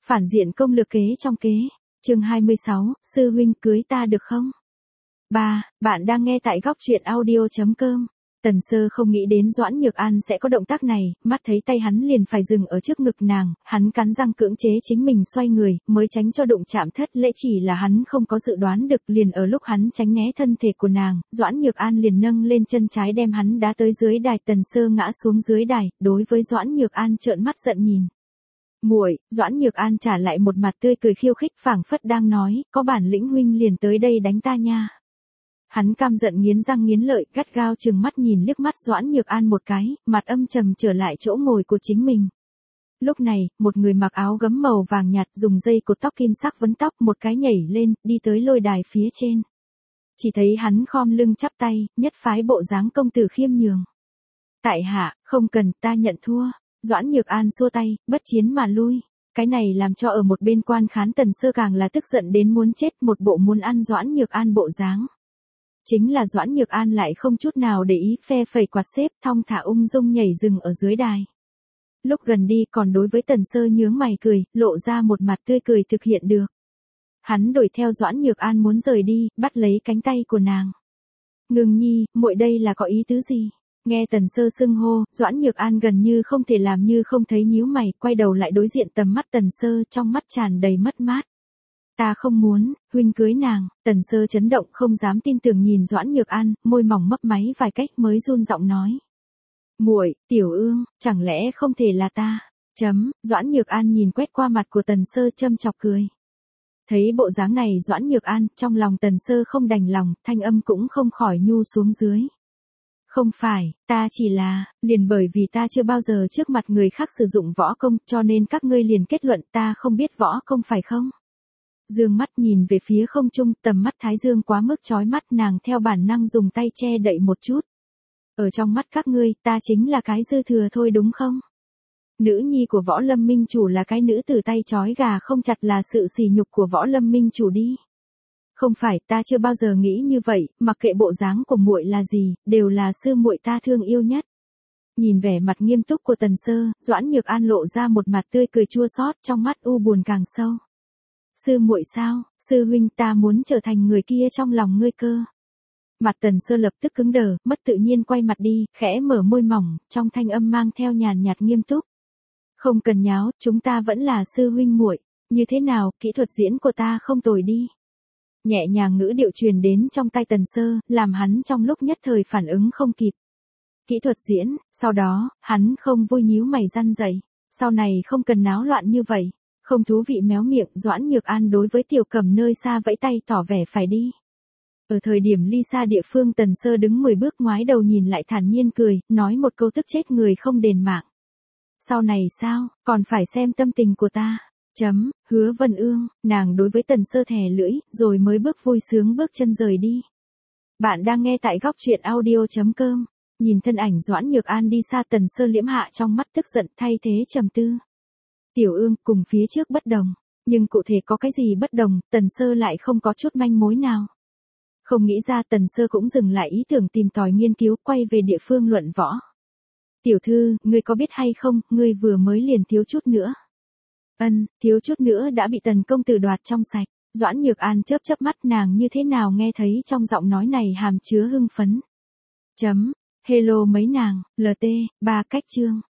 Phản diện công lược kế trong kế. Chương 26, sư huynh cưới ta được không? 3. Bạn đang nghe tại góc truyện audio.com. Tần Sơ không nghĩ đến Doãn Nhược An sẽ có động tác này, mắt thấy tay hắn liền phải dừng ở trước ngực nàng, hắn cắn răng cưỡng chế chính mình xoay người, mới tránh cho đụng chạm thất lễ, chỉ là hắn không có dự đoán được, liền ở lúc hắn tránh né thân thể của nàng, Doãn Nhược An liền nâng lên chân trái đem hắn đá tới dưới đài. Tần Sơ ngã xuống dưới đài, đối với Doãn Nhược An trợn mắt giận nhìn. Muội, Doãn Nhược An trả lại một mặt tươi cười khiêu khích, phảng phất đang nói, có bản lĩnh huynh liền tới đây đánh ta nha. Hắn căm giận nghiến răng nghiến lợi, gắt gao trừng mắt nhìn liếc mắt Doãn Nhược An một cái, mặt âm trầm trở lại chỗ ngồi của chính mình. Lúc này, một người mặc áo gấm màu vàng nhạt dùng dây cột tóc kim sắc vấn tóc một cái nhảy lên, đi tới lôi đài phía trên. Chỉ thấy hắn khom lưng chắp tay, nhất phái bộ dáng công tử khiêm nhường. Tại hạ, không cần, ta nhận thua. Doãn Nhược An xua tay, bất chiến mà lui. Cái này làm cho ở một bên quan khán Tần Sơ càng là tức giận đến muốn chết, một bộ muốn ăn Doãn Nhược An bộ dáng. Chính là Doãn Nhược An lại không chút nào để ý, phe phẩy quạt xếp, thong thả ung dung nhảy dừng ở dưới đài. Lúc gần đi còn đối với Tần Sơ nhướng mày cười, lộ ra một mặt tươi cười thực hiện được. Hắn đuổi theo Doãn Nhược An muốn rời đi, bắt lấy cánh tay của nàng. Ngưng nhi, muội đây là có ý tứ gì? Nghe Tần Sơ xưng hô, Doãn Nhược An gần như không thể làm như không thấy, nhíu mày, quay đầu lại đối diện tầm mắt Tần Sơ, trong mắt tràn đầy mất mát. Ta không muốn, huynh cưới nàng. Tần Sơ chấn động không dám tin tưởng nhìn Doãn Nhược An, môi mỏng mấp máy vài cách mới run giọng nói. Muội, Tiểu Ương, chẳng lẽ không thể là ta? Doãn Nhược An nhìn quét qua mặt của Tần Sơ châm chọc cười. Thấy bộ dáng này Doãn Nhược An, trong lòng Tần Sơ không đành lòng, thanh âm cũng không khỏi nhu xuống dưới. Không phải, ta chỉ là, liền bởi vì ta chưa bao giờ trước mặt người khác sử dụng võ công, cho nên các ngươi liền kết luận ta không biết võ công phải không? Dương mắt nhìn về phía không trung, tầm mắt Thái Dương quá mức chói mắt, nàng theo bản năng dùng tay che đậy một chút. Ở trong mắt các ngươi, ta chính là cái dư thừa thôi đúng không? Nữ nhi của Võ Lâm Minh Chủ là cái nữ tử tay trói gà không chặt là sự sỉ nhục của Võ Lâm Minh Chủ đi. Không phải, ta chưa bao giờ nghĩ như vậy, mặc kệ bộ dáng của muội là gì, đều là sư muội ta thương yêu nhất. Nhìn vẻ mặt nghiêm túc của Tần Sơ, Doãn Nhược An lộ ra một mặt tươi cười chua xót, trong mắt u buồn càng sâu. Sư muội sao? Sư huynh, ta muốn trở thành người kia trong lòng ngươi cơ. Mặt Tần Sơ lập tức cứng đờ, mất tự nhiên quay mặt đi, khẽ mở môi mỏng, trong thanh âm mang theo nhàn nhạt nghiêm túc. Không cần nháo, chúng ta vẫn là sư huynh muội. Như thế nào, kỹ thuật diễn của ta không tồi đi. Nhẹ nhàng ngữ điệu truyền đến trong tai Tần Sơ, làm hắn trong lúc nhất thời phản ứng không kịp. Kỹ thuật diễn, sau đó, hắn không vui nhíu mày răn dậy. Sau này không cần náo loạn như vậy. Không thú vị méo miệng, Doãn Nhược An đối với Tiểu Cẩm nơi xa vẫy tay tỏ vẻ phải đi. Ở thời điểm ly xa địa phương Tần Sơ đứng 10 bước ngoái đầu nhìn lại thản nhiên cười, nói một câu tức chết người không đền mạng. Sau này sao, còn phải xem tâm tình của ta. Hứa Vân Ương, nàng đối với Tần Sơ thè lưỡi, rồi mới bước vui sướng bước chân rời đi. Bạn đang nghe tại góc truyện audio.com. Nhìn thân ảnh Doãn Nhược An đi xa Tần Sơ liễm hạ trong mắt tức giận thay thế trầm tư. Tiểu Ương, cùng phía trước bất đồng. Nhưng cụ thể có cái gì bất đồng, Tần Sơ lại không có chút manh mối nào. Không nghĩ ra Tần Sơ cũng dừng lại ý tưởng tìm tòi nghiên cứu, quay về địa phương luận võ. Tiểu thư, ngươi có biết hay không, ngươi vừa mới liền thiếu chút nữa. Thiếu chút nữa đã bị Tần công tử đoạt trong sạch. Doãn Nhược An chớp chớp mắt, nàng như thế nào nghe thấy trong giọng nói này hàm chứa hưng phấn. Hello mấy nàng, LT, 3 cách chương.